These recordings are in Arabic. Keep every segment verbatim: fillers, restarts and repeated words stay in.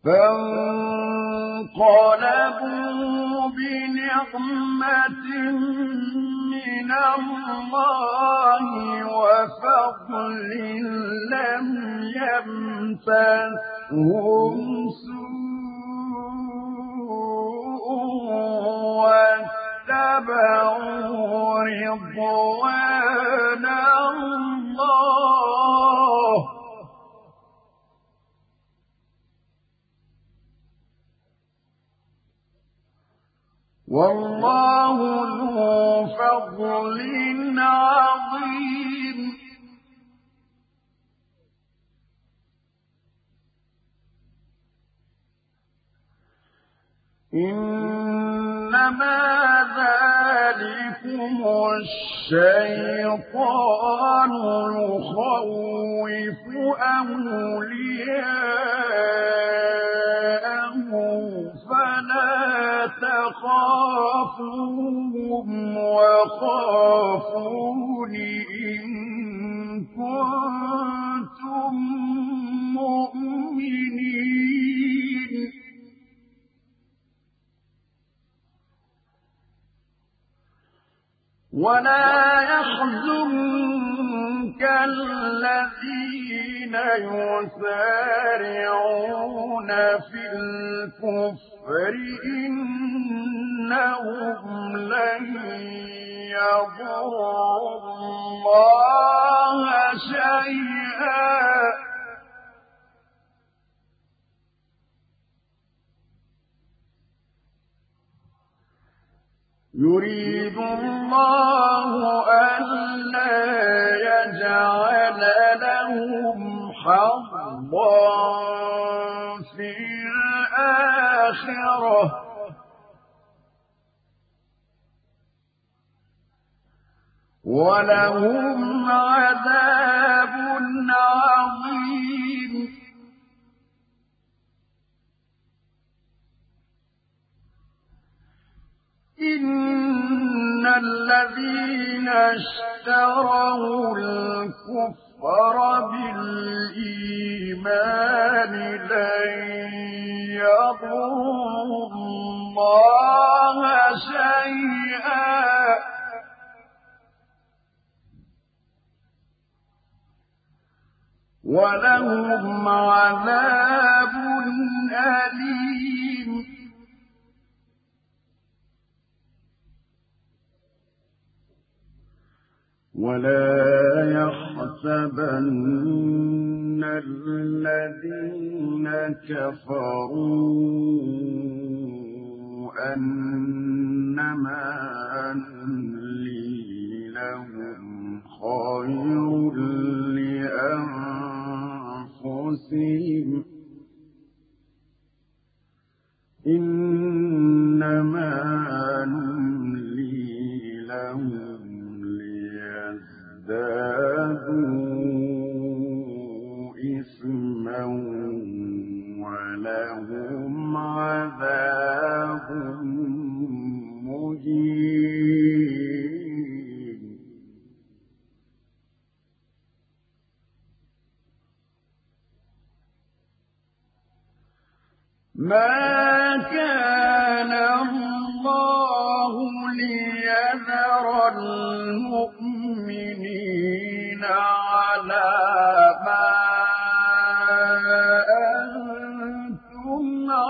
فانقلبوا بنعمة من الله وفضل لم يمسسهم سوء واتبعوا رضوان الله والله ذو فضل عظيم. إنما ذلكم الشيطان يخوف أولياءه فلا تخافوهم وخافون إن كنتم مؤمنين. ولا يحزنك الذين يسارعون في الكفر إنهم لن يضروا الله شيئا يريد الله ألا يجعل لهم حظا في الآخرة ولهم عذاب عظيم. إن الذين اشتروا الكفر بالإيمان لن يضروا الله شيئا ولهم عذاب أليم. ولا يحسبن الذين كفروا أنما نملي لهم خير لأنفسهم إنما نملي لهم ليزدادوا إثما ولهم عذاب مهين. ما كان الله ليذر المؤمنين على ما أنتم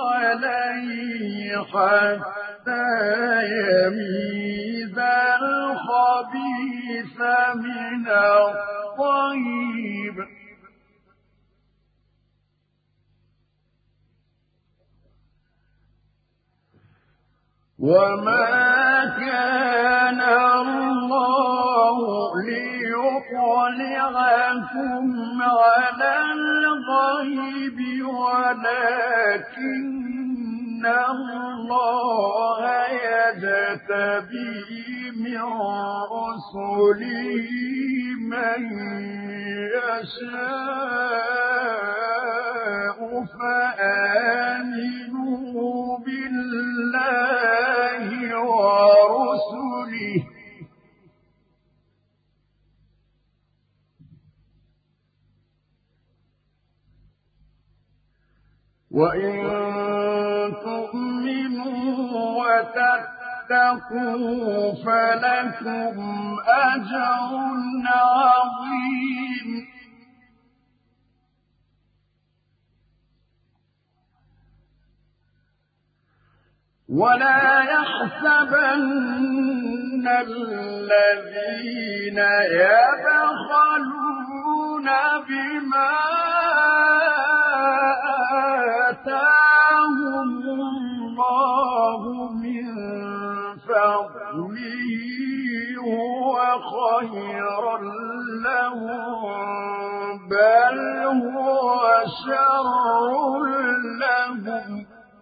عليه حتى يميز الخبيث من الطيب وما كان الله ليطلعكم على الغيب ولكن الله يجتبي من رسله من يشاء فآمنوا بالله ورسله وإن تؤمنوا وتتقوا فلكم أجر عظيم ولا يحسبن الذين يبخلون بما آتاهم الله من فضله هو خيرا لهم بل هو شر لهم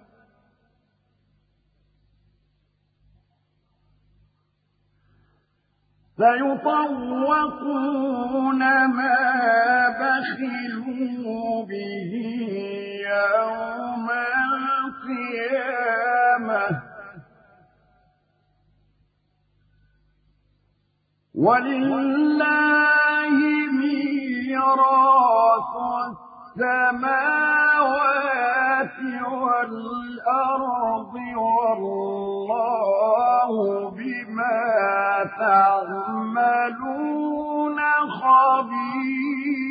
سيطوقون ما بخلوا به يوم القيامة ولله ميراث السماوات والأرض والله بما تعملون خبير